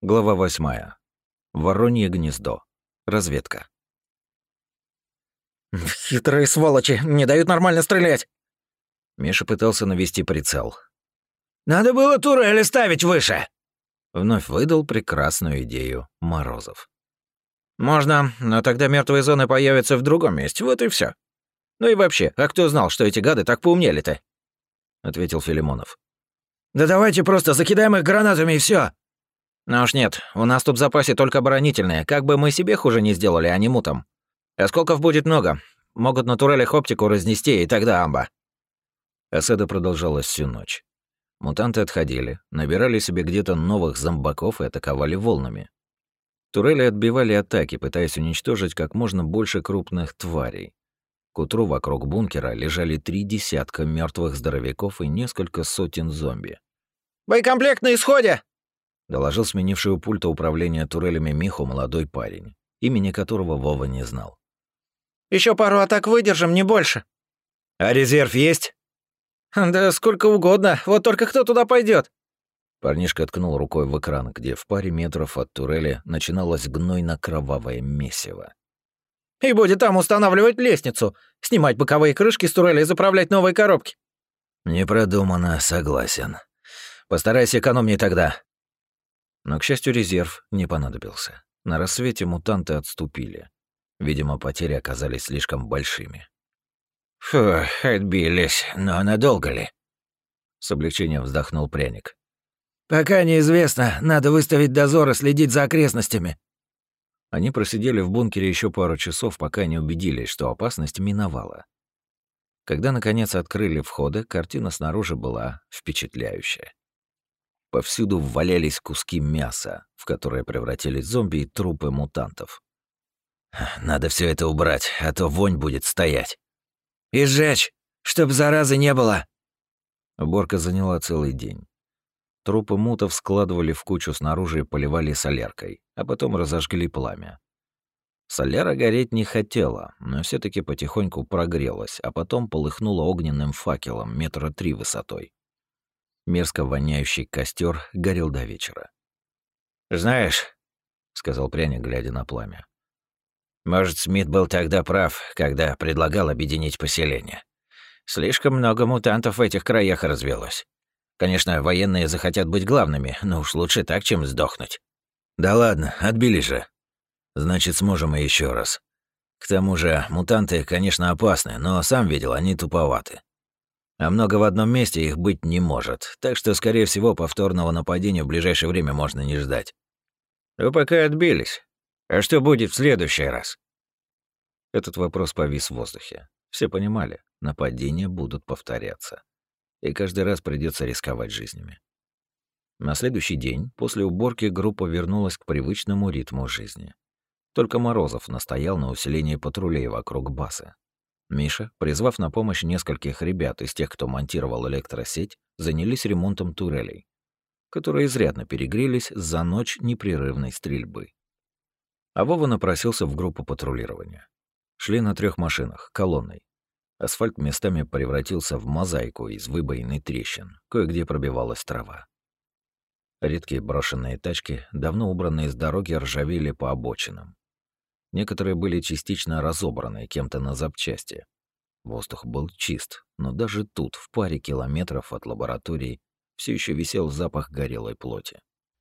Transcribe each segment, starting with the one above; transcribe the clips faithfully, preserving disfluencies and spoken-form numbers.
Глава восьмая. Воронье гнездо. Разведка. «Хитрые сволочи, не дают нормально стрелять!» Миша пытался навести прицел. «Надо было турели ставить выше!» Вновь выдал прекрасную идею Морозов. «Можно, но тогда мертвые зоны появятся в другом месте, вот и все. Ну и вообще, а кто знал, что эти гады так поумнели-то?» Ответил Филимонов. «Да давайте просто закидаем их гранатами и все. «Ну уж нет, у нас тут в запасе только оборонительные, как бы мы себе хуже не сделали, а не мутам. Осколков будет много, могут на турелях оптику разнести, и тогда амба». Осада продолжалась всю ночь. Мутанты отходили, набирали себе где-то новых зомбаков и атаковали волнами. Турели отбивали атаки, пытаясь уничтожить как можно больше крупных тварей. К утру вокруг бункера лежали три десятка мертвых здоровяков и несколько сотен зомби. «Боекомплект на исходе!» — доложил сменивший у пульта управления турелями Миху молодой парень, имени которого Вова не знал. Еще пару атак выдержим, не больше». «А резерв есть?» «Да сколько угодно, вот только кто туда пойдет? Парнишка ткнул рукой в экран, где в паре метров от турели начиналось гнойно-кровавое месиво. «И будет там устанавливать лестницу, снимать боковые крышки с турели и заправлять новые коробки». «Не продумано, согласен. Постарайся экономнее тогда». Но, к счастью, резерв не понадобился. На рассвете мутанты отступили. Видимо, потери оказались слишком большими. «Фу, отбились, но надолго ли?» С облегчением вздохнул пряник. «Пока неизвестно, надо выставить дозор и следить за окрестностями». Они просидели в бункере еще пару часов, пока не убедились, что опасность миновала. Когда, наконец, открыли входы, картина снаружи была впечатляющая. Повсюду валялись куски мяса, в которые превратились зомби и трупы мутантов. «Надо все это убрать, а то вонь будет стоять. И сжечь, чтоб заразы не было». Уборка заняла целый день. Трупы мутов складывали в кучу снаружи и поливали соляркой, а потом разожгли пламя. Соляра гореть не хотела, но все таки потихоньку прогрелась, а потом полыхнула огненным факелом метра три высотой. Мерзко воняющий костер горел до вечера. «Знаешь», — сказал пряник, глядя на пламя, «может, Смит был тогда прав, когда предлагал объединить поселение. Слишком много мутантов в этих краях развелось. Конечно, военные захотят быть главными, но уж лучше так, чем сдохнуть». «Да ладно, отбили же. Значит, сможем и еще раз. К тому же, мутанты, конечно, опасны, но сам видел, они туповаты. А много в одном месте их быть не может, так что, скорее всего, повторного нападения в ближайшее время можно не ждать». «Вы пока отбились. А что будет в следующий раз?» Этот вопрос повис в воздухе. Все понимали, нападения будут повторяться. И каждый раз придется рисковать жизнями. На следующий день, после уборки, группа вернулась к привычному ритму жизни. Только Морозов настоял на усилении патрулей вокруг базы. Миша, призвав на помощь нескольких ребят из тех, кто монтировал электросеть, занялись ремонтом турелей, которые изрядно перегрелись за ночь непрерывной стрельбы. А Вова напросился в группу патрулирования. Шли на трех машинах, колонной. Асфальт местами превратился в мозаику из выбоин и трещин, кое-где пробивалась трава. Редкие брошенные тачки, давно убранные с дороги, ржавели по обочинам. Некоторые были частично разобраны кем-то на запчасти. Воздух был чист, но даже тут, в паре километров от лаборатории, все еще висел запах горелой плоти.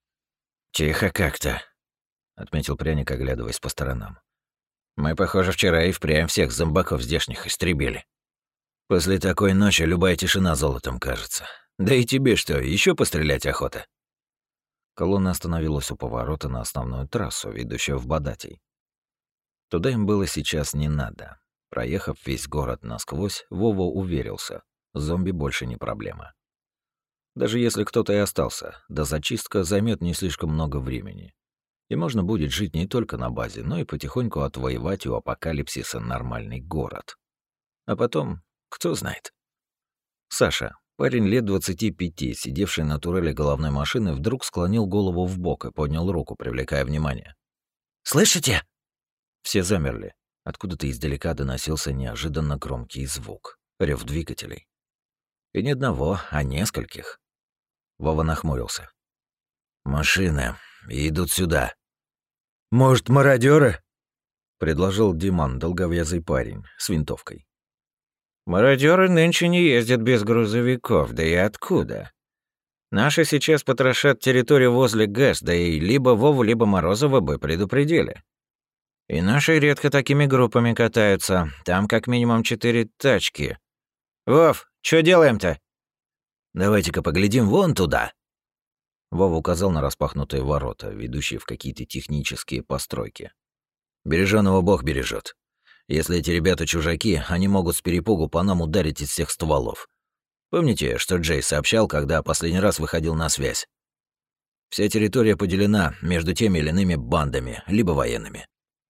«Тихо как-то», — отметил пряник, оглядываясь по сторонам. «Мы, похоже, вчера и впрямь всех зомбаков здешних истребили». «После такой ночи любая тишина золотом кажется. Да и тебе что, еще пострелять охота?» Колонна остановилась у поворота на основную трассу, ведущую в Бадатий. Туда им было сейчас не надо. Проехав весь город насквозь, Вова уверился, зомби больше не проблема. Даже если кто-то и остался, да зачистка займет не слишком много времени. И можно будет жить не только на базе, но и потихоньку отвоевать у апокалипсиса нормальный город. А потом, кто знает. Саша, парень лет двадцати пяти, сидевший на турели головной машины, вдруг склонил голову вбок и поднял руку, привлекая внимание. «Слышите?» Все замерли. Откуда-то издалека доносился неожиданно громкий звук. Рев двигателей. И не одного, а нескольких. Вова нахмурился. «Машина. и идут сюда». «Может, мародеры? Предложил Диман, долговязый парень, с винтовкой. «Мародеры нынче не ездят без грузовиков, да и откуда? Наши сейчас потрошат территорию возле ГЭС, да и либо Вову, либо Морозова бы предупредили. И наши редко такими группами катаются, там как минимум четыре тачки. Вов, что делаем-то?» «Давайте-ка поглядим вон туда». Вова указал на распахнутые ворота, ведущие в какие-то технические постройки. «Бережёного Бог бережет. Если эти ребята чужаки, они могут с перепугу по нам ударить из всех стволов. Помните, что Джей сообщал, когда последний раз выходил на связь? Вся территория поделена между теми или иными бандами, либо военными».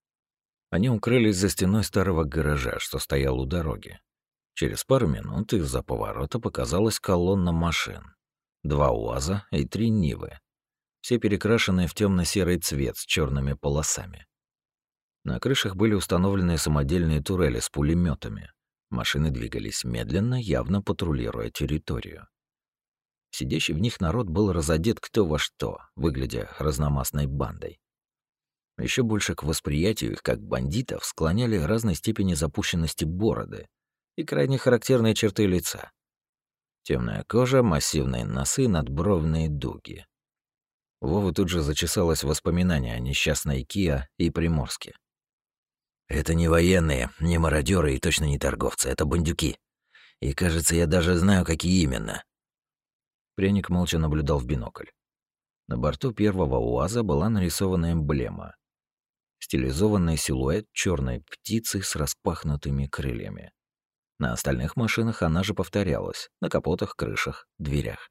Они укрылись за стеной старого гаража, что стоял у дороги. Через пару минут из-за поворота показалась колонна машин. Два УАЗа и три Нивы. Все перекрашенные в темно-серый цвет с черными полосами. На крышах были установлены самодельные турели с пулеметами. Машины двигались медленно, явно патрулируя территорию. Сидящий в них народ был разодет кто во что, выглядя разномастной бандой. Еще больше к восприятию их как бандитов склоняли разной степени запущенности бороды и крайне характерные черты лица. Темная кожа, массивные носы, надбровные дуги. Вову тут же зачесалось воспоминание о несчастной Киа и Приморске. «Это не военные, не мародеры и точно не торговцы, это бандюки. И, кажется, я даже знаю, какие именно». Пряник молча наблюдал в бинокль. На борту первого УАЗа была нарисована эмблема. Стилизованный силуэт черной птицы с распахнутыми крыльями. На остальных машинах она же повторялась, на капотах, крышах, дверях.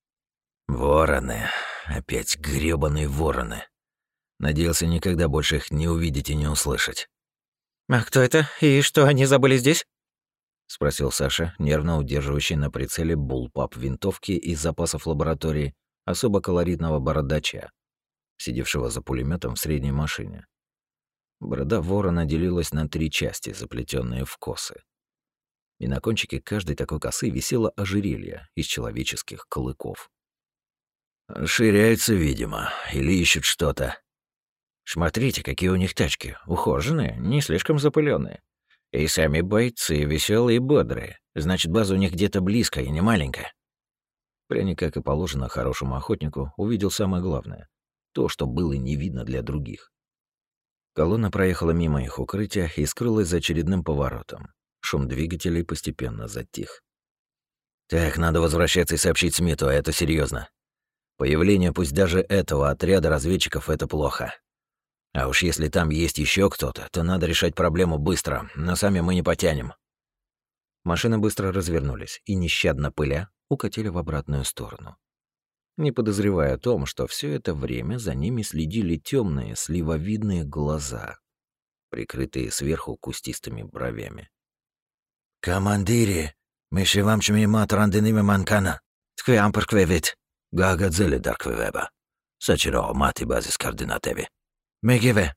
«Вороны. Опять грёбаные вороны. Надеялся никогда больше их не увидеть и не услышать». «А кто это? И что, они забыли здесь?» — спросил Саша, нервно удерживающий на прицеле буллпап винтовки из запасов лаборатории особо колоритного бородача, сидевшего за пулеметом в средней машине. Борода ворона делилась на три части, заплетенные в косы. И на кончике каждой такой косы висело ожерелье из человеческих клыков. «Ширяются, видимо, или ищут что-то. Смотрите, какие у них тачки, ухоженные, не слишком запыленные. И сами бойцы веселые и бодрые, значит, база у них где-то близко и не маленькая». Пряник, как и положено хорошему охотнику, увидел самое главное — то, что было не видно для других. Колонна проехала мимо их укрытия и скрылась за очередным поворотом. Шум двигателей постепенно затих. «Так, надо возвращаться и сообщить Смиту, а это серьезно. Появление пусть даже этого отряда разведчиков — это плохо. А уж если там есть еще кто-то, то надо решать проблему быстро, но сами мы не потянем». Машины быстро развернулись и, нещадно пыля, укатили в обратную сторону. Не подозревая о том, что все это время за ними следили темные, сливовидные глаза, прикрытые сверху кустистыми бровями. «Командири, мы ще вам чміма трандиними манкана. Ткви амперквевит. Гагадзели дарквевеба. Сачиро мати базис координатеви. Мегиве».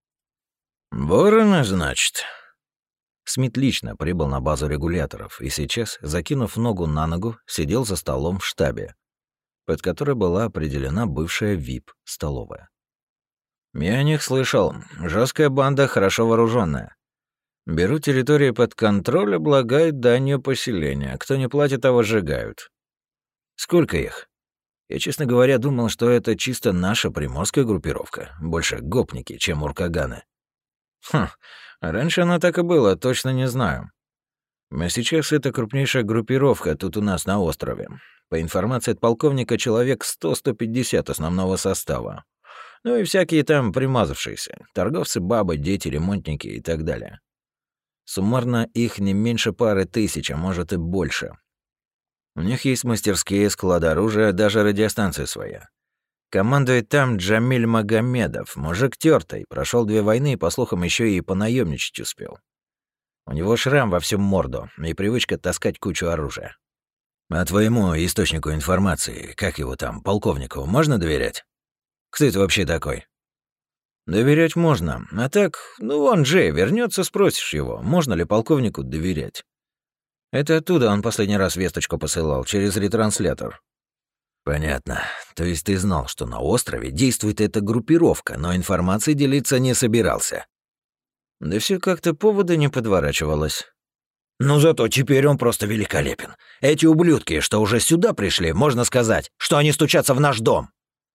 «Ворона, значит?» Смит лично прибыл на базу регуляторов и сейчас, закинув ногу на ногу, сидел за столом в штабе, под которой была определена бывшая ви ай пи-столовая. «Я о них слышал. Жесткая банда, хорошо вооруженная. Берут территории под контроль, облагают данью поселения. Кто не платит, того сжигают. Сколько их? Я, честно говоря, думал, что это чисто наша приморская группировка. Больше гопники, чем уркаганы». «Хм, раньше оно так и было, точно не знаю. А сейчас это крупнейшая группировка тут у нас на острове. По информации от полковника, человек сто - сто пятьдесят основного состава. Ну и всякие там примазавшиеся. Торговцы, бабы, дети, ремонтники и так далее. Суммарно их не меньше пары тысяч, а может и больше. У них есть мастерские, склады оружия, даже радиостанция своя. Командует там Джамиль Магомедов, мужик тёртый, прошел две войны и, по слухам, еще и понаемничать успел. У него шрам во всю морду и привычка таскать кучу оружия. А твоему источнику информации, как его там, полковнику, можно доверять? Кто это вообще такой? Доверять можно. А так, ну он Джей вернется, спросишь его, можно ли полковнику доверять. Это оттуда он последний раз весточку посылал, через ретранслятор. Понятно. То есть ты знал, что на острове действует эта группировка, но информацией делиться не собирался. Да все как-то повода не подворачивалось. Ну зато теперь он просто великолепен. Эти ублюдки, что уже сюда пришли, можно сказать, что они стучатся в наш дом.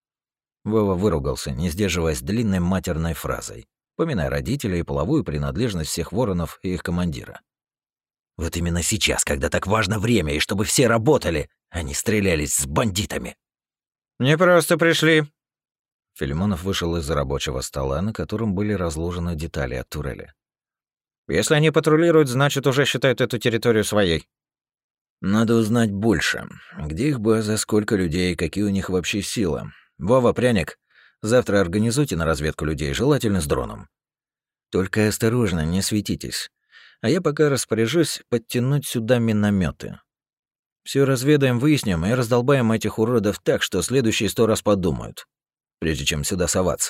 Вова выругался, не сдерживаясь длинной матерной фразой, поминая родителей и половую принадлежность всех воронов и их командира. Вот именно сейчас, когда так важно время, и чтобы все работали, они стрелялись с бандитами. «Не просто пришли». Филимонов вышел из рабочего стола, на котором были разложены детали от турели. «Если они патрулируют, значит, уже считают эту территорию своей». «Надо узнать больше. Где их база, сколько людей, какие у них вообще силы. Вова, Пряник, завтра организуйте на разведку людей, желательно с дроном. Только осторожно, не светитесь. А я пока распоряжусь подтянуть сюда минометы. Все разведаем, выясним и раздолбаем этих уродов так, что следующие сто раз подумают, прежде чем сюда соваться».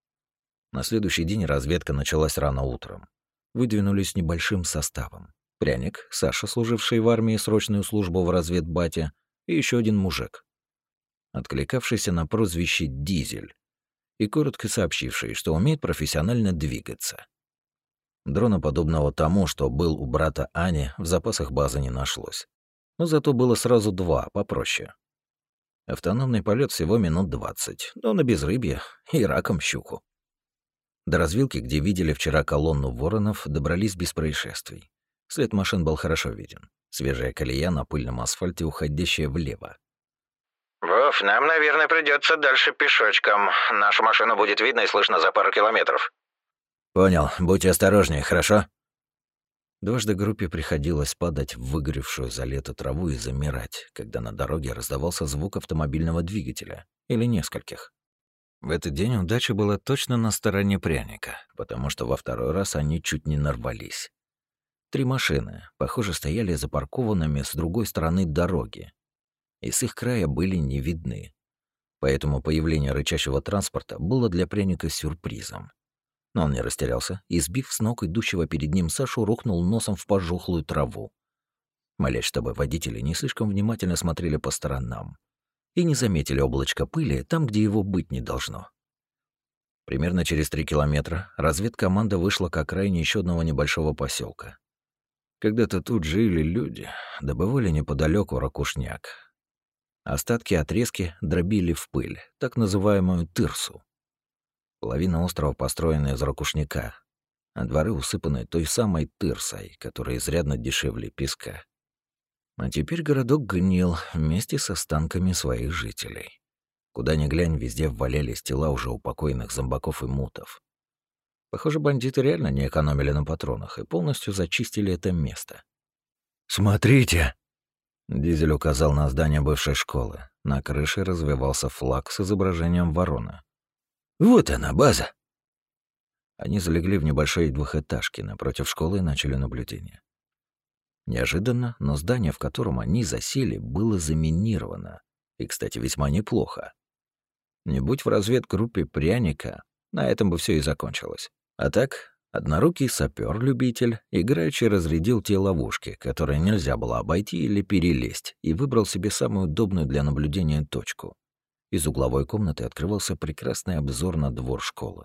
На следующий день разведка началась рано утром. Выдвинулись небольшим составом. Пряник, Саша, служивший в армии срочную службу в разведбате, и еще один мужик, откликавшийся на прозвище «Дизель» и коротко сообщивший, что умеет профессионально двигаться. Дрона, подобного тому, что был у брата Ани, в запасах базы не нашлось. Но зато было сразу два, попроще. Автономный полет всего минут двадцать, но на безрыбье и раком щуку. До развилки, где видели вчера колонну воронов, добрались без происшествий. След машин был хорошо виден. Свежая колея на пыльном асфальте, уходящая влево. «Вов, нам, наверное, придется дальше пешочком. Нашу машину будет видно и слышно за пару километров». «Понял. Будьте осторожнее, хорошо?» Дважды группе приходилось падать в выгоревшую за лето траву и замирать, когда на дороге раздавался звук автомобильного двигателя. Или нескольких. В этот день удача была точно на стороне Пряника, потому что во второй раз они чуть не нарвались. Три машины, похоже, стояли запаркованными с другой стороны дороги, и с их края были не видны. Поэтому появление рычащего транспорта было для Пряника сюрпризом. Но он не растерялся и, сбив с ног идущего перед ним Сашу, рухнул носом в пожухлую траву, молясь, чтобы водители не слишком внимательно смотрели по сторонам и не заметили облачко пыли там, где его быть не должно. Примерно через три километра разведкоманда вышла к окраине еще одного небольшого поселка. Когда-то тут жили люди, добывали неподалеку ракушняк. Остатки отрезки дробили в пыль, так называемую тырсу. Половина острова построена из ракушняка, а дворы усыпаны той самой тырсой, которая изрядно дешевле песка. А теперь городок гнил вместе с останками своих жителей. Куда ни глянь, везде валялись тела уже упокоенных зомбаков и мутов. Похоже, бандиты реально не экономили на патронах и полностью зачистили это место. «Смотрите!» Дизель указал на здание бывшей школы. На крыше развивался флаг с изображением вороны. «Вот она, база!» Они залегли в небольшой двухэтажке напротив школы и начали наблюдение. Неожиданно, но здание, в котором они засели, было заминировано. И, кстати, весьма неплохо. Не будь в разведгруппе Пряника, на этом бы все и закончилось. А так, однорукий сапёр-любитель играючи разрядил те ловушки, которые нельзя было обойти или перелезть, и выбрал себе самую удобную для наблюдения точку. Из угловой комнаты открывался прекрасный обзор на двор школы.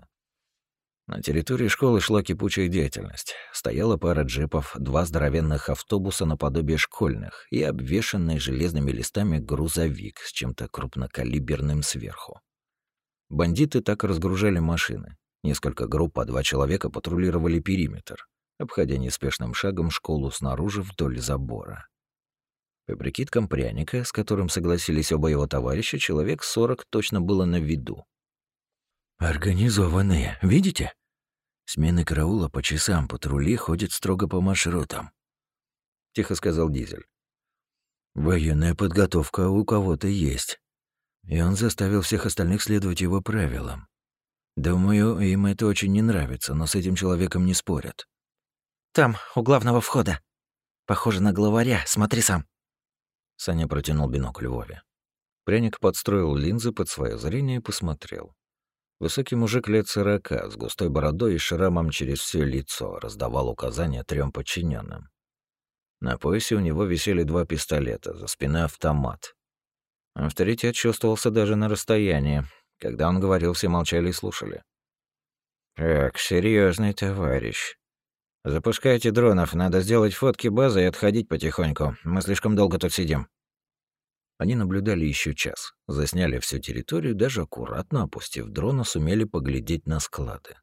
На территории школы шла кипучая деятельность. Стояла пара джипов, два здоровенных автобуса наподобие школьных и обвешанный железными листами грузовик с чем-то крупнокалиберным сверху. Бандиты так разгружали машины. Несколько групп по два человека патрулировали периметр, обходя неспешным шагом школу снаружи вдоль забора. По прикидкам Пряника, с которым согласились оба его товарища, человек сорок точно было на виду. «Организованные, видите? Смены караула по часам, патрули ходят строго по маршрутам», — тихо сказал Дизель. «Военная подготовка у кого-то есть, и он заставил всех остальных следовать его правилам. Думаю, им это очень не нравится, но с этим человеком не спорят». «Там, у главного входа. Похоже на главаря, смотри сам». Саня протянул бинокль Вове. Пряник подстроил линзы под свое зрение и посмотрел. Высокий мужик лет сорока, с густой бородой и шрамом через все лицо, раздавал указания трем подчиненным. На поясе у него висели два пистолета, за спиной автомат. Авторитет чувствовался даже на расстоянии. Когда он говорил, все молчали и слушали. «Так, серьезный товарищ. Запускайте дронов, надо сделать фотки базы и отходить потихоньку. Мы слишком долго тут сидим». Они наблюдали еще час, засняли всю территорию, даже аккуратно опустив дрона, сумели поглядеть на склады.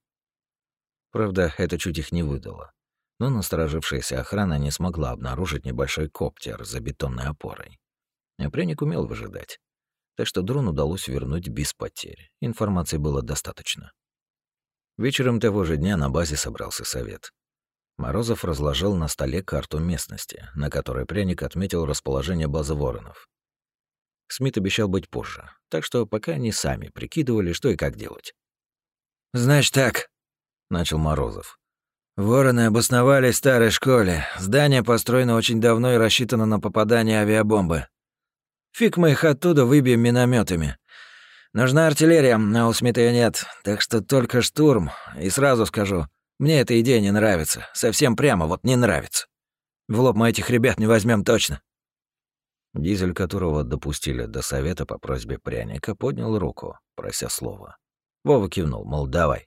Правда, это чуть их не выдало. Но насторожившаяся охрана не смогла обнаружить небольшой коптер за бетонной опорой. А пряник умел выжидать. Так что дрон удалось вернуть без потерь. Информации было достаточно. Вечером того же дня на базе собрался совет. Морозов разложил на столе карту местности, на которой пряник отметил расположение базы воронов. Смит обещал быть позже, так что пока они сами прикидывали, что и как делать. «Значит так», — начал Морозов. «Вороны обосновались в старой школе. Здание построено очень давно и рассчитано на попадание авиабомбы. Фиг мы их оттуда выбьем минометами. Нужна артиллерия, а у Смита её нет, так что только штурм. И сразу скажу, мне эта идея не нравится. Совсем прямо вот не нравится. В лоб мы этих ребят не возьмем точно». Дизель, которого допустили до совета по просьбе пряника, поднял руку, прося слова. Вова кивнул, мол, давай.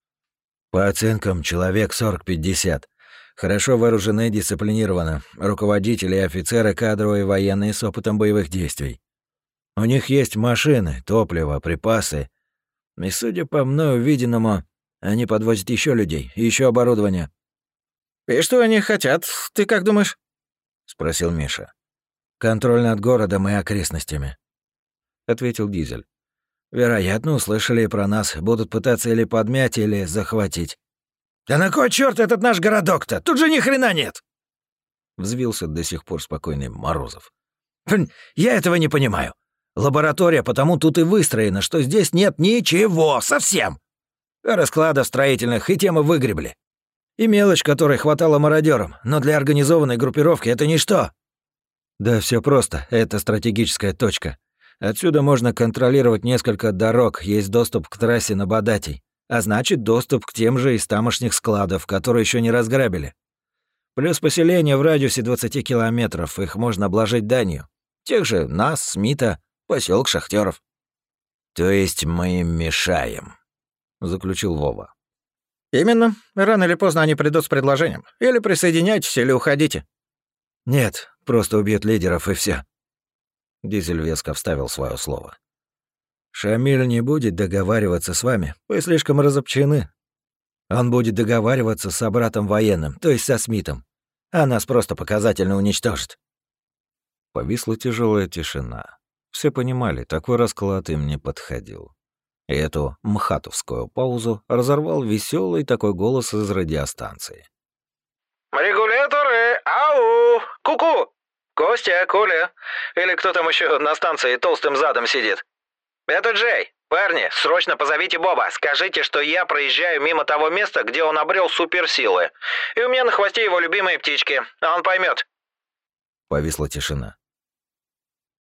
«По оценкам, человек сорок-пятьдесят. Хорошо вооружены, дисциплинированы. Руководители и офицеры кадровые военные с опытом боевых действий. У них есть машины, топливо, припасы. И, судя по мной увиденному, они подвозят еще людей и еще оборудование». «И что они хотят, ты как думаешь?» — спросил Миша. «Контроль над городом и окрестностями», — ответил Дизель. «Вероятно, услышали про нас, будут пытаться или подмять, или захватить». «Да на кой черт этот наш городок-то? Тут же ни хрена нет!» Взвился до сих пор спокойный Морозов. «Я этого не понимаю. Лаборатория потому тут и выстроена, что здесь нет ничего, совсем. Раскладов строительных и темы выгребли. И мелочь, которой хватало мародерам, но для организованной группировки это ничто». «Да все просто, это стратегическая точка. Отсюда можно контролировать несколько дорог, есть доступ к трассе на Бадатий, а значит, доступ к тем же из тамошних складов, которые еще не разграбили. Плюс поселение в радиусе двадцати километров, их можно обложить данью. Тех же нас, Смита, поселок шахтеров». «То есть мы им мешаем», — заключил Вова. «Именно. Рано или поздно они придут с предложением. Или присоединяйтесь, или уходите». «Нет, просто убьют лидеров и все. Дизель веско вставил свое слово. «Шамиль не будет договариваться с вами, вы слишком разобщены. Он будет договариваться с собратом военным, то есть со Смитом, а нас просто показательно уничтожит». Повисла тяжелая тишина. Все понимали, такой расклад им не подходил. И эту мхатовскую паузу разорвал веселый такой голос из радиостанции. «Регуляторы! Ау! Ку-ку! Костя, Коля! Или кто там еще на станции толстым задом сидит? Это Джей! Парни, срочно позовите Боба! Скажите, что я проезжаю мимо того места, где он обрел суперсилы. И у меня на хвосте его любимые птички. А он поймет». Повисла тишина.